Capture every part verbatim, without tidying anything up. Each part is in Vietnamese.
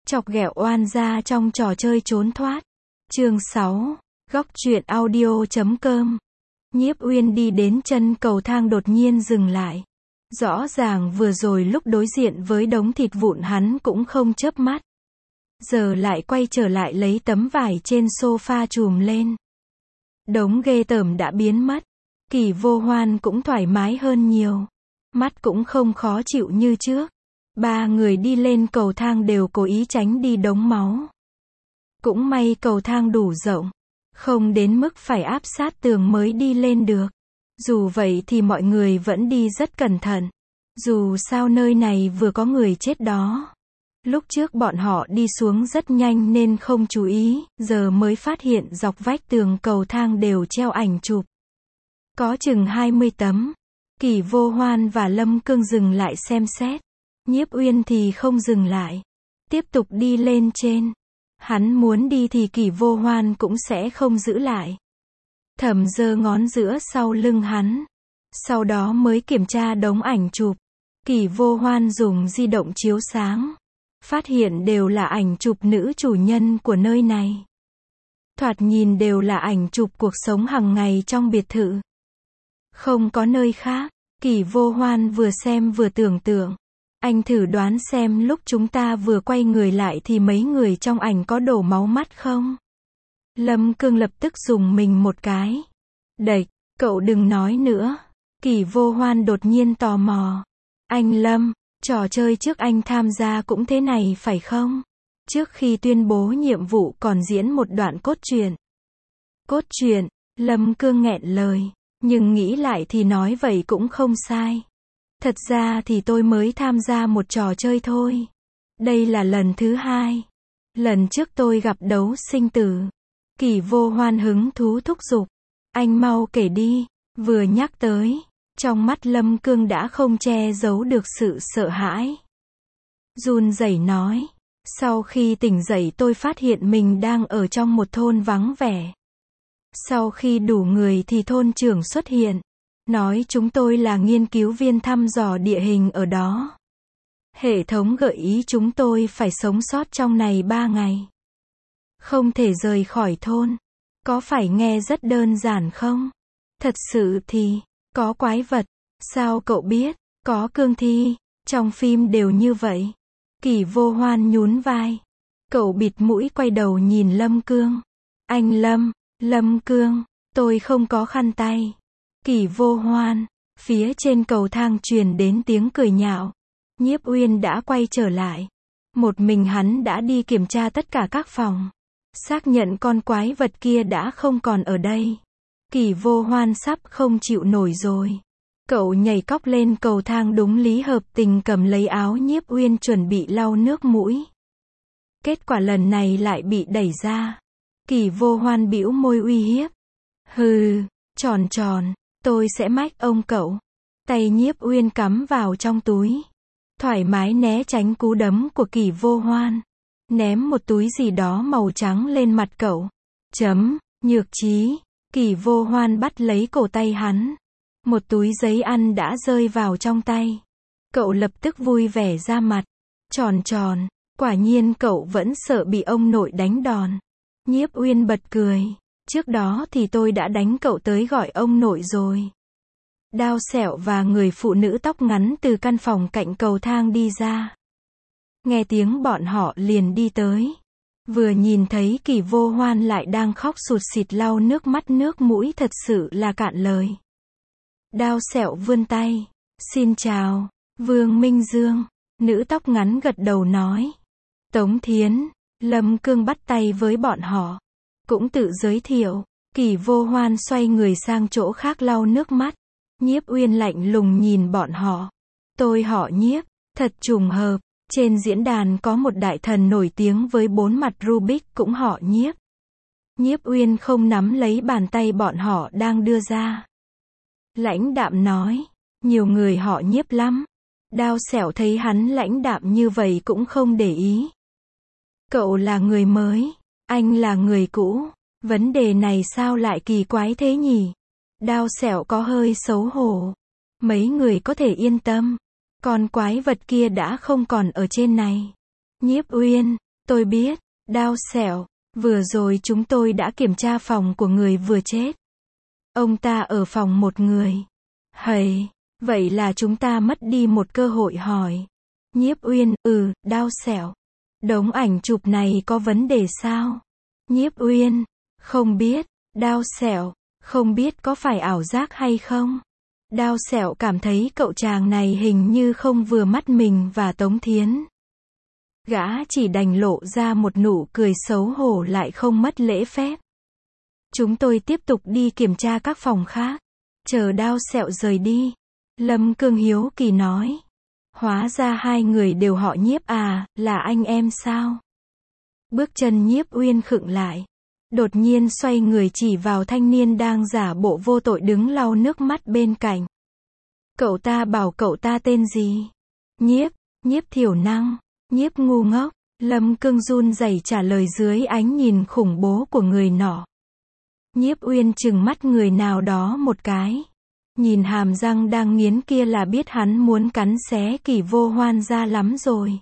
Chọc ghẹo oan gia trong trò chơi trốn thoát. Chương sáu. Góc truyện audio chấm com. Nhiếp Uyên đi đến chân cầu thang đột nhiên dừng lại. Rõ ràng vừa rồi lúc đối diện với đống thịt vụn hắn cũng không chớp mắt. Giờ lại quay trở lại lấy tấm vải trên sofa trùm lên. Đống ghê tởm đã biến mất. Kỳ Vô Hoan cũng thoải mái hơn nhiều. Mắt cũng không khó chịu như trước. Ba người đi lên cầu thang đều cố ý tránh đi đống máu. Cũng may cầu thang đủ rộng. Không đến mức phải áp sát tường mới đi lên được. Dù vậy thì mọi người vẫn đi rất cẩn thận. Dù sao nơi này vừa có người chết đó. Lúc trước bọn họ đi xuống rất nhanh nên không chú ý, giờ mới phát hiện dọc vách tường cầu thang đều treo ảnh chụp. Có chừng hai mươi tấm. Kỳ Vô Hoan và Lâm Cương dừng lại xem xét. Nhiếp Uyên thì không dừng lại. Tiếp tục đi lên trên. Hắn muốn đi thì Kỳ Vô Hoan cũng sẽ không giữ lại. Thầm giơ ngón giữa sau lưng hắn. Sau đó mới kiểm tra đống ảnh chụp. Kỳ Vô Hoan dùng di động chiếu sáng. Phát hiện đều là ảnh chụp nữ chủ nhân của nơi này. Thoạt nhìn đều là ảnh chụp cuộc sống hàng ngày trong biệt thự. Không có nơi khác. Kỳ Vô Hoan vừa xem vừa tưởng tượng. Anh thử đoán xem lúc chúng ta vừa quay người lại thì mấy người trong ảnh có đổ máu mắt không? Lâm Cương lập tức dùng mình một cái. Đệch, cậu đừng nói nữa. Kỳ Vô Hoan đột nhiên tò mò. Anh Lâm, trò chơi trước anh tham gia cũng thế này phải không? Trước khi tuyên bố nhiệm vụ còn diễn một đoạn cốt truyện. Cốt truyện, Lâm Cương nghẹn lời. Nhưng nghĩ lại thì nói vậy cũng không sai. Thật ra thì tôi mới tham gia một trò chơi thôi. Đây là lần thứ hai. Lần trước tôi gặp đấu sinh tử. Kỳ Vô Hoan hứng thú thúc giục. Anh mau kể đi. Vừa nhắc tới, trong mắt Lâm Cương đã không che giấu được sự sợ hãi. Run rẩy nói. Sau khi tỉnh dậy tôi phát hiện mình đang ở trong một thôn vắng vẻ. Sau khi đủ người thì thôn trưởng xuất hiện. Nói chúng tôi là nghiên cứu viên thăm dò địa hình ở đó. Hệ thống gợi ý chúng tôi phải sống sót trong này ba ngày. Không thể rời khỏi thôn. Có phải nghe rất đơn giản không? Thật sự thì, có quái vật. Sao cậu biết? Có cương thi. Trong phim đều như vậy. Kỳ Vô Hoan nhún vai. Cậu bịt mũi quay đầu nhìn Lâm Cương. Anh Lâm, Lâm Cương, tôi không có khăn tay. Kỳ Vô Hoan, phía trên cầu thang truyền đến tiếng cười nhạo. Nhiếp Uyên đã quay trở lại. Một mình hắn đã đi kiểm tra tất cả các phòng. Xác nhận con quái vật kia đã không còn ở đây. Kỳ Vô Hoan sắp không chịu nổi rồi. Cậu nhảy cóc lên cầu thang đúng lý hợp tình cầm lấy áo Nhiếp Uyên chuẩn bị lau nước mũi. Kết quả lần này lại bị đẩy ra. Kỳ Vô Hoan bĩu môi uy hiếp. Hừ, tròn tròn. Tôi sẽ mách ông cậu. Tay Nhiếp Uyên cắm vào trong túi. Thoải mái né tránh cú đấm của Kỳ Vô Hoan. Ném một túi gì đó màu trắng lên mặt cậu. Chấm, nhược trí. Kỳ Vô Hoan bắt lấy cổ tay hắn. Một túi giấy ăn đã rơi vào trong tay. Cậu lập tức vui vẻ ra mặt. Tròn tròn, quả nhiên cậu vẫn sợ bị ông nội đánh đòn. Nhiếp Uyên bật cười. Trước đó thì tôi đã đánh cậu tới gọi ông nội rồi. Đao Sẹo và người phụ nữ tóc ngắn từ căn phòng cạnh cầu thang đi ra. Nghe tiếng bọn họ liền đi tới. Vừa nhìn thấy Kỳ Vô Hoan lại đang khóc sụt sịt lau nước mắt nước mũi thật sự là cạn lời. Đao Sẹo vươn tay. Xin chào, Vương Minh Dương. Nữ tóc ngắn gật đầu nói. Tống Thiến. Lâm Cương bắt tay với bọn họ. Cũng tự giới thiệu. Kỳ Vô Hoan xoay người sang chỗ khác lau nước mắt. Nhiếp Uyên lạnh lùng nhìn bọn họ. Tôi họ Nhiếp. Thật trùng hợp. Trên diễn đàn có một đại thần nổi tiếng với bốn mặt Rubik cũng họ Nhiếp. Nhiếp Uyên không nắm lấy bàn tay bọn họ đang đưa ra. Lãnh đạm nói. Nhiều người họ Nhiếp lắm. Đao Sẹo thấy hắn lãnh đạm như vậy cũng không để ý. Cậu là người mới. Anh là người cũ. Vấn đề này sao lại kỳ quái thế nhỉ? Đao Sẹo có hơi xấu hổ. Mấy người có thể yên tâm. Con quái vật kia đã không còn ở trên này. Nhiếp Uyên, Tôi biết, Đao Sẹo, vừa rồi chúng tôi đã kiểm tra phòng của người vừa chết. Ông ta ở phòng một người. Hầy, vậy là chúng ta mất đi một cơ hội hỏi. Nhiếp Uyên, ừ, Đao Sẹo. Đống ảnh chụp này có vấn đề sao? Nhiếp Uyên, không biết. Đao Sẹo, không biết có phải ảo giác hay không? Đao Sẹo cảm thấy cậu chàng này hình như không vừa mắt mình và Tống Thiến. Gã chỉ đành lộ ra một nụ cười xấu hổ lại không mất lễ phép. Chúng tôi tiếp tục đi kiểm tra các phòng khác. Chờ Đao Sẹo rời đi. Lâm Cương hiếu kỳ nói. Hóa ra hai người đều họ Nhiếp à, là anh em sao? Bước chân Nhiếp Uyên khựng lại. Đột nhiên xoay người chỉ vào thanh niên đang giả bộ vô tội đứng lau nước mắt bên cạnh. Cậu ta bảo cậu ta tên gì? Nhiếp, Nhiếp thiểu năng, Nhiếp ngu ngốc. Lâm Cương run rẩy trả lời dưới ánh nhìn khủng bố của người nọ. Nhiếp Uyên trừng mắt người nào đó một cái. Nhìn hàm răng đang nghiến kia là biết hắn muốn cắn xé Kỳ Vô Hoan ra lắm rồi.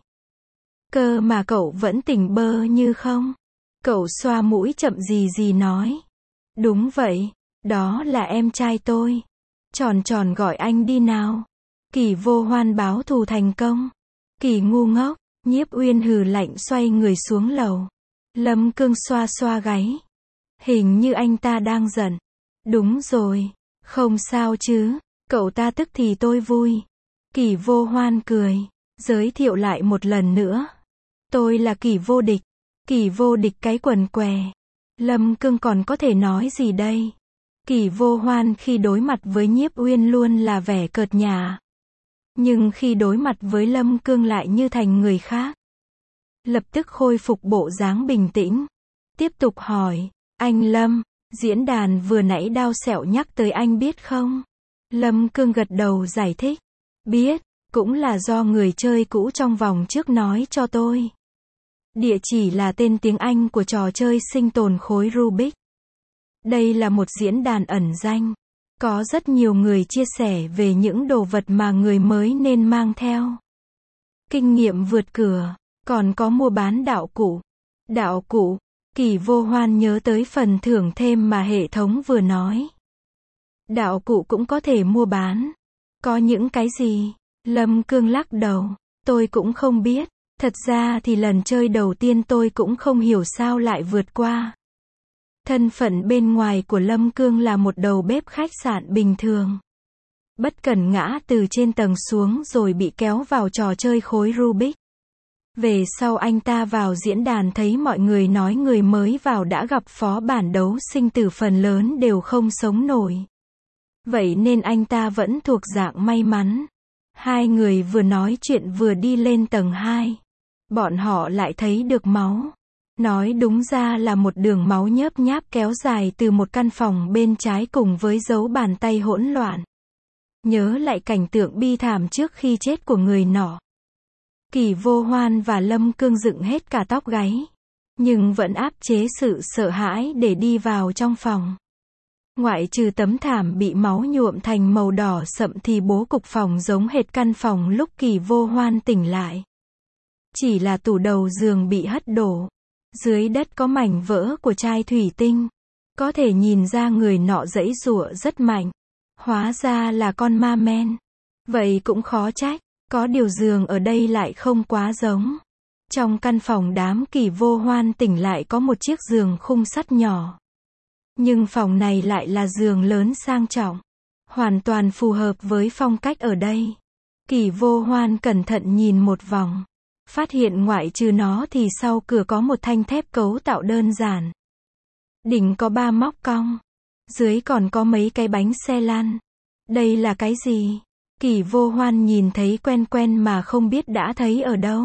Cơ mà cậu vẫn tỉnh bơ như không? Cậu xoa mũi chậm gì gì nói. Đúng vậy, đó là em trai tôi. Tròn tròn gọi anh đi nào. Kỳ Vô Hoan báo thù thành công. Kỳ ngu ngốc. Nhiếp Uyên hừ lạnh xoay người xuống lầu. Lâm Cương xoa xoa gáy. Hình như anh ta đang giận. Đúng rồi, không sao chứ, cậu ta tức thì tôi vui. Kỳ Vô Hoan cười, giới thiệu lại một lần nữa. Tôi là Kỳ Vô Địch. Kỳ Vô Địch cái quần què. Lâm Cương còn có thể nói gì đây? Kỳ Vô Hoan khi đối mặt với Nhiếp Uyên luôn là vẻ cợt nhả. Nhưng khi đối mặt với Lâm Cương lại như thành người khác. Lập tức khôi phục bộ dáng bình tĩnh. Tiếp tục hỏi, anh Lâm, diễn đàn vừa nãy Đao Sẹo nhắc tới anh biết không? Lâm Cương gật đầu giải thích. Biết, cũng là do người chơi cũ trong vòng trước nói cho tôi. Địa chỉ là tên tiếng Anh của trò chơi sinh tồn khối Rubik. Đây là một diễn đàn ẩn danh. Có rất nhiều người chia sẻ về những đồ vật mà người mới nên mang theo. Kinh nghiệm vượt cửa, còn có mua bán đạo cụ. Đạo cụ, Kỳ Vô Hoan nhớ tới phần thưởng thêm mà hệ thống vừa nói. Đạo cụ cũng có thể mua bán. Có những cái gì? Lâm Cương lắc đầu. Tôi cũng không biết. Thật ra thì lần chơi đầu tiên tôi cũng không hiểu sao lại vượt qua. Thân phận bên ngoài của Lâm Cương là một đầu bếp khách sạn bình thường. Bất cẩn ngã từ trên tầng xuống rồi bị kéo vào trò chơi khối Rubik. Về sau anh ta vào diễn đàn thấy mọi người nói người mới vào đã gặp phó bản đấu sinh tử phần lớn đều không sống nổi. Vậy nên anh ta vẫn thuộc dạng may mắn. Hai người vừa nói chuyện vừa đi lên tầng hai. Bọn họ lại thấy được máu. Nói đúng ra là một đường máu nhớp nháp kéo dài từ một căn phòng bên trái cùng với dấu bàn tay hỗn loạn. Nhớ lại cảnh tượng bi thảm trước khi chết của người nọ. Kỳ Vô Hoan và Lâm Cương dựng hết cả tóc gáy. Nhưng vẫn áp chế sự sợ hãi để đi vào trong phòng. Ngoại trừ tấm thảm bị máu nhuộm thành màu đỏ sậm thì bố cục phòng giống hệt căn phòng lúc Kỳ Vô Hoan tỉnh lại. Chỉ là tủ đầu giường bị hất đổ. Dưới đất có mảnh vỡ của chai thủy tinh. Có thể nhìn ra người nọ giãy giụa rất mạnh. Hóa ra là con ma men. Vậy cũng khó trách. Có điều giường ở đây lại không quá giống. Trong căn phòng đám Kỳ Vô Hoan tỉnh lại có một chiếc giường khung sắt nhỏ. Nhưng phòng này lại là giường lớn sang trọng. Hoàn toàn phù hợp với phong cách ở đây. Kỳ Vô Hoan cẩn thận nhìn một vòng. Phát hiện ngoại trừ nó thì sau cửa có một thanh thép cấu tạo đơn giản. Đỉnh có ba móc cong. Dưới còn có mấy cái bánh xe lăn. Đây là cái gì? Kỳ Vô Hoan nhìn thấy quen quen mà không biết đã thấy ở đâu.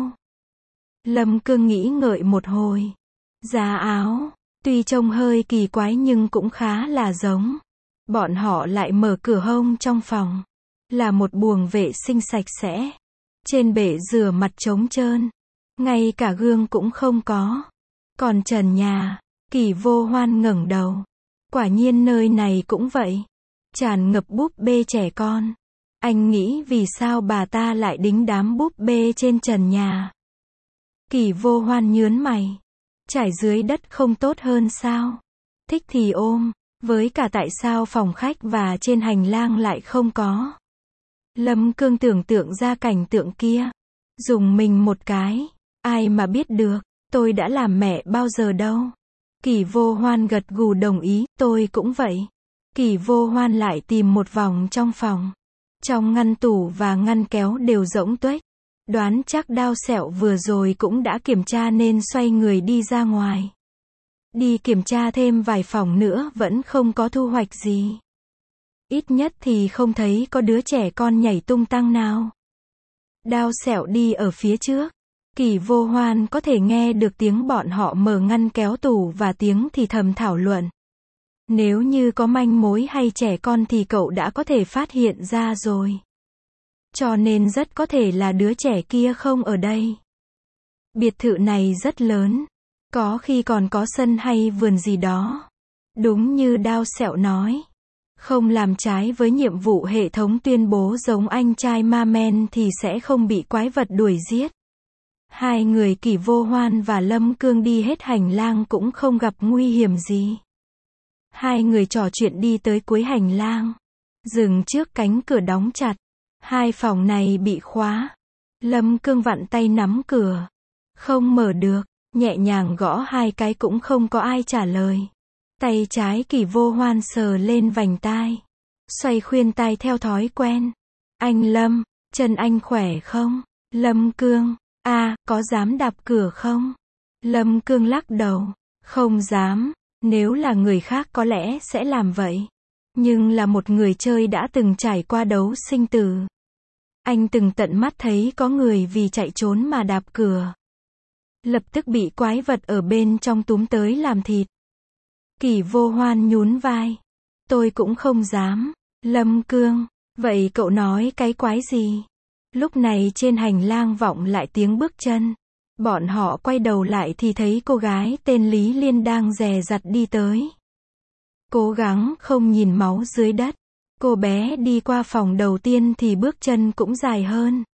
Lâm Cương nghĩ ngợi một hồi. Giá áo. Tuy trông hơi kỳ quái nhưng cũng khá là giống. Bọn họ lại mở cửa hông trong phòng. Là một buồng vệ sinh sạch sẽ. Trên bể rửa mặt trống trơn. Ngay cả gương cũng không có. Còn trần nhà. Kỳ Vô Hoan ngẩng đầu. Quả nhiên nơi này cũng vậy. Tràn ngập búp bê trẻ con. Anh nghĩ vì sao bà ta lại đính đám búp bê trên trần nhà. Kỳ Vô Hoan nhớn mày. Trải dưới đất không tốt hơn sao? Thích thì ôm, với cả tại sao phòng khách và trên hành lang lại không có? Lâm Cương tưởng tượng ra cảnh tượng kia. Dùng mình một cái. Ai mà biết được, tôi đã làm mẹ bao giờ đâu. Kỳ Vô Hoan gật gù đồng ý, tôi cũng vậy. Kỳ Vô Hoan lại tìm một vòng trong phòng. Trong ngăn tủ và ngăn kéo đều rỗng tuếch. Đoán chắc Đao Sẹo vừa rồi cũng đã kiểm tra nên xoay người đi ra ngoài. Đi kiểm tra thêm vài phòng nữa vẫn không có thu hoạch gì. Ít nhất thì không thấy có đứa trẻ con nhảy tung tăng nào. Đao Sẹo đi ở phía trước. Kỳ Vô Hoan có thể nghe được tiếng bọn họ mở ngăn kéo tủ và tiếng thì thầm thảo luận. Nếu như có manh mối hay trẻ con thì cậu đã có thể phát hiện ra rồi. Cho nên rất có thể là đứa trẻ kia không ở đây. Biệt thự này rất lớn. Có khi còn có sân hay vườn gì đó. Đúng như Đao Sẹo nói. Không làm trái với nhiệm vụ hệ thống tuyên bố giống anh trai ma men thì sẽ không bị quái vật đuổi giết. Hai người Kỳ Vô Hoan và Lâm Cương đi hết hành lang cũng không gặp nguy hiểm gì. Hai người trò chuyện đi tới cuối hành lang. Dừng trước cánh cửa đóng chặt. Hai phòng này bị khóa. Lâm Cương vặn tay nắm cửa. Không mở được. Nhẹ nhàng gõ hai cái cũng không có ai trả lời. Tay trái Kỳ Vô Hoan sờ lên vành tai. Xoay khuyên tai theo thói quen. Anh Lâm, chân anh khỏe không? Lâm Cương, à, có dám đạp cửa không? Lâm Cương lắc đầu. Không dám, nếu là người khác có lẽ sẽ làm vậy. Nhưng là một người chơi đã từng trải qua đấu sinh tử. Anh từng tận mắt thấy có người vì chạy trốn mà đạp cửa. Lập tức bị quái vật ở bên trong túm tới làm thịt. Kỳ Vô Hoan nhún vai. Tôi cũng không dám. Lâm Cương, vậy cậu nói cái quái gì? Lúc này trên hành lang vọng lại tiếng bước chân. Bọn họ quay đầu lại thì thấy cô gái tên Lý Liên đang dè dặt đi tới. Cố gắng không nhìn máu dưới đất. Cô bé đi qua phòng đầu tiên thì bước chân cũng dài hơn.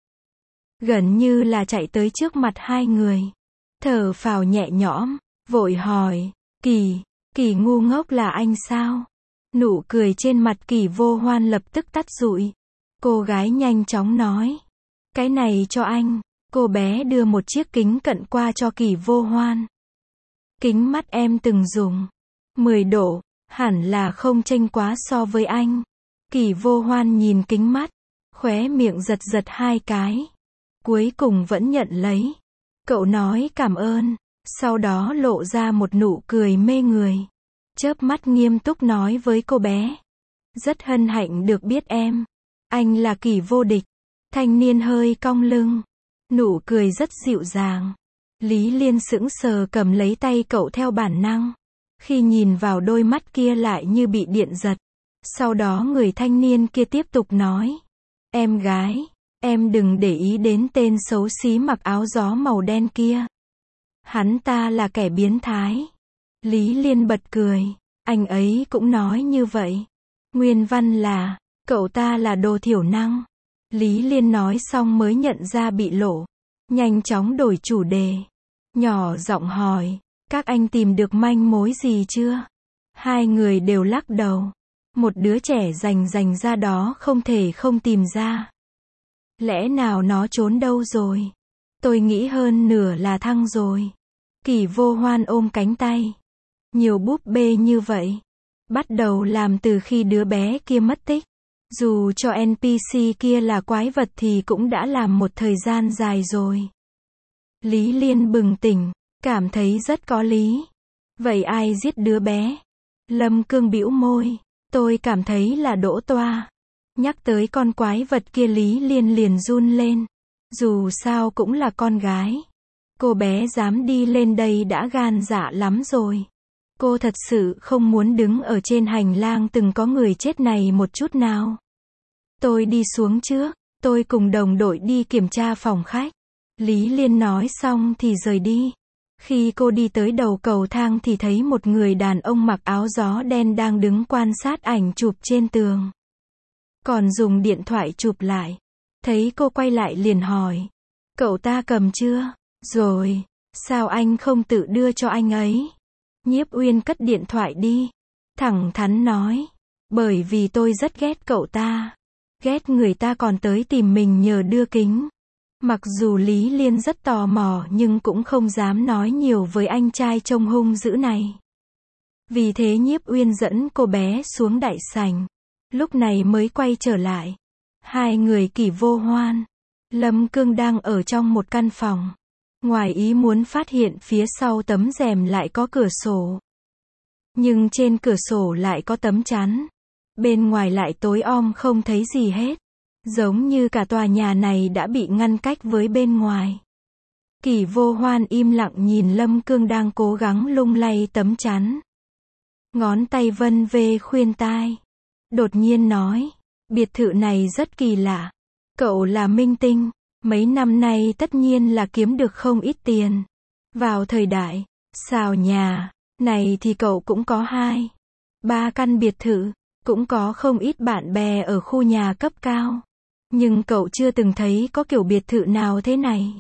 Gần như là chạy tới trước mặt hai người. Thở phào nhẹ nhõm, vội hỏi, Kỳ, Kỳ ngu ngốc là anh sao? Nụ cười trên mặt Kỳ Vô Hoan lập tức tắt rụi. Cô gái nhanh chóng nói, cái này cho anh. Cô bé đưa một chiếc kính cận qua cho Kỳ Vô Hoan. Kính mắt em từng dùng. mười độ, hẳn là không chênh quá so với anh. Kỳ Vô Hoan nhìn kính mắt, khóe miệng giật giật hai cái. Cuối cùng vẫn nhận lấy. Cậu nói cảm ơn, sau đó lộ ra một nụ cười mê người. Chớp mắt nghiêm túc nói với cô bé. Rất hân hạnh được biết em. Anh là Kỳ vô địch. Thanh niên hơi cong lưng. Nụ cười rất dịu dàng. Lý Liên sững sờ cầm lấy tay cậu theo bản năng. Khi nhìn vào đôi mắt kia lại như bị điện giật. Sau đó người thanh niên kia tiếp tục nói. Em gái, em đừng để ý đến tên xấu xí mặc áo gió màu đen kia. Hắn ta là kẻ biến thái. Lý Liên bật cười. Anh ấy cũng nói như vậy. Nguyên văn là, cậu ta là đồ thiểu năng. Lý Liên nói xong mới nhận ra bị lộ. Nhanh chóng đổi chủ đề. Nhỏ giọng hỏi, các anh tìm được manh mối gì chưa? Hai người đều lắc đầu. Một đứa trẻ rành rành ra đó không thể không tìm ra. Lẽ nào nó trốn đâu rồi? Tôi nghĩ hơn nửa là thăng rồi. Kỳ Vô Hoan ôm cánh tay. Nhiều búp bê như vậy. Bắt đầu làm từ khi đứa bé kia mất tích. Dù cho en pê xê kia là quái vật thì cũng đã làm một thời gian dài rồi. Lý Liên bừng tỉnh, cảm thấy rất có lý. Vậy ai giết đứa bé? Lâm Cương bĩu môi. Tôi cảm thấy là Đỗ Toa. Nhắc tới con quái vật kia Lý Liên liền run lên. Dù sao cũng là con gái. Cô bé dám đi lên đây đã gan dạ lắm rồi. Cô thật sự không muốn đứng ở trên hành lang từng có người chết này một chút nào. Tôi đi xuống trước. Tôi cùng đồng đội đi kiểm tra phòng khách. Lý Liên nói xong thì rời đi. Khi cô đi tới đầu cầu thang thì thấy một người đàn ông mặc áo gió đen đang đứng quan sát ảnh chụp trên tường. Còn dùng điện thoại chụp lại. Thấy cô quay lại liền hỏi. Cậu ta cầm chưa? Rồi, sao anh không tự đưa cho anh ấy? Nhiếp Uyên cất điện thoại đi. Thẳng thắn nói. Bởi vì tôi rất ghét cậu ta. Ghét người ta còn tới tìm mình nhờ đưa kính. Mặc dù Lý Liên rất tò mò nhưng cũng không dám nói nhiều với anh trai trông hung dữ này. Vì thế Nhiếp Uyên dẫn cô bé xuống đại sảnh. Lúc này mới quay trở lại. Hai người Kỷ Vô Hoan, Lâm Cương đang ở trong một căn phòng. Ngoài ý muốn phát hiện phía sau tấm rèm lại có cửa sổ. Nhưng trên cửa sổ lại có tấm chắn. Bên ngoài lại tối om không thấy gì hết. Giống như cả tòa nhà này đã bị ngăn cách với bên ngoài. Kỷ Vô Hoan im lặng nhìn Lâm Cương đang cố gắng lung lay tấm chắn. Ngón tay vân vê khuyên tai. Đột nhiên nói. Biệt thự này rất kỳ lạ. Cậu là minh tinh. Mấy năm nay tất nhiên là kiếm được không ít tiền. Vào thời đại, xào nhà, này thì cậu cũng có hai, ba căn biệt thự. Cũng có không ít bạn bè ở khu nhà cấp cao. Nhưng cậu chưa từng thấy có kiểu biệt thự nào thế này.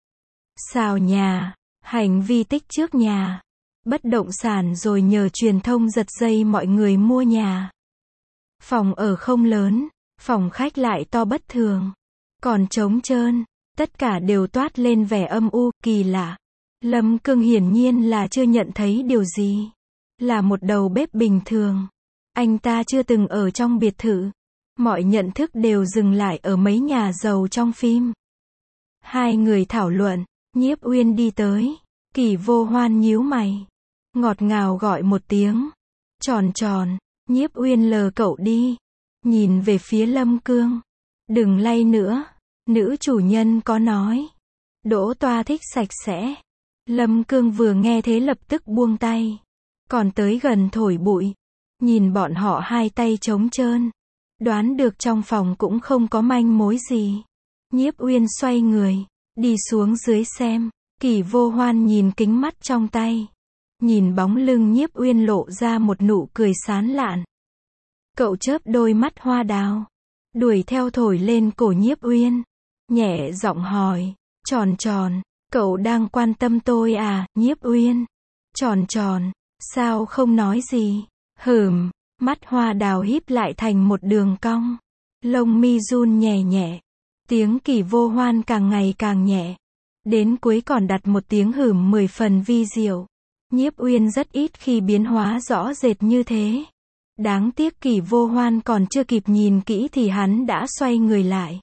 Xào nhà, hành vi tích trước nhà. Bất động sản rồi nhờ truyền thông giật dây mọi người mua nhà. Phòng ở không lớn, phòng khách lại to bất thường. Còn trống trơn, tất cả đều toát lên vẻ âm u, kỳ lạ. Lâm Cương hiển nhiên là chưa nhận thấy điều gì. Là một đầu bếp bình thường. Anh ta chưa từng ở trong biệt thự. Mọi nhận thức đều dừng lại ở mấy nhà giàu trong phim. Hai người thảo luận, Nhiếp Uyên đi tới. Kỷ Vô Hoan nhíu mày. Ngọt ngào gọi một tiếng. Tròn tròn, Nhiếp Uyên lờ cậu đi. Nhìn về phía Lâm Cương. Đừng lay nữa. Nữ chủ nhân có nói. Đỗ Toa thích sạch sẽ. Lâm Cương vừa nghe thế lập tức buông tay. Còn tới gần thổi bụi. Nhìn bọn họ hai tay trống trơn. Đoán được trong phòng cũng không có manh mối gì. Nhiếp Uyên xoay người. Đi xuống dưới xem. Kỷ Vô Hoan nhìn kính mắt trong tay. Nhìn bóng lưng Nhiếp Uyên lộ ra một nụ cười sán lạn. Cậu chớp đôi mắt hoa đào. Đuổi theo thổi lên cổ Nhiếp Uyên. Nhẹ giọng hỏi. Tròn tròn, cậu đang quan tâm tôi à, Nhiếp Uyên? Tròn tròn, sao không nói gì? Hửm, mắt hoa đào híp lại thành một đường cong. Lông mi run nhẹ nhẹ. Tiếng Kỷ Vô Hoan càng ngày càng nhẹ. Đến cuối còn đặt một tiếng hửm mười phần vi diệu. Nhiếp Uyên rất ít khi biến hóa rõ rệt như thế. Đáng tiếc Kỷ Vô Hoan còn chưa kịp nhìn kỹ thì hắn đã xoay người lại.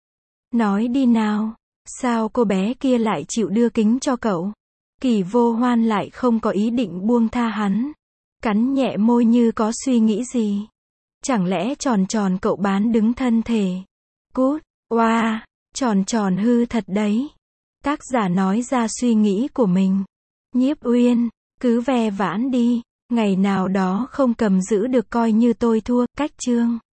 Nói đi nào, sao cô bé kia lại chịu đưa kính cho cậu? Kỷ Vô Hoan lại không có ý định buông tha hắn. Cắn nhẹ môi như có suy nghĩ gì. Chẳng lẽ tròn tròn cậu bán đứng thân thể? Cút, oa, wow, tròn tròn hư thật đấy. Tác giả nói ra suy nghĩ của mình. Nhiếp Uyên, cứ ve vãn đi. Ngày nào đó không cầm giữ được coi như tôi thua. Cách chương.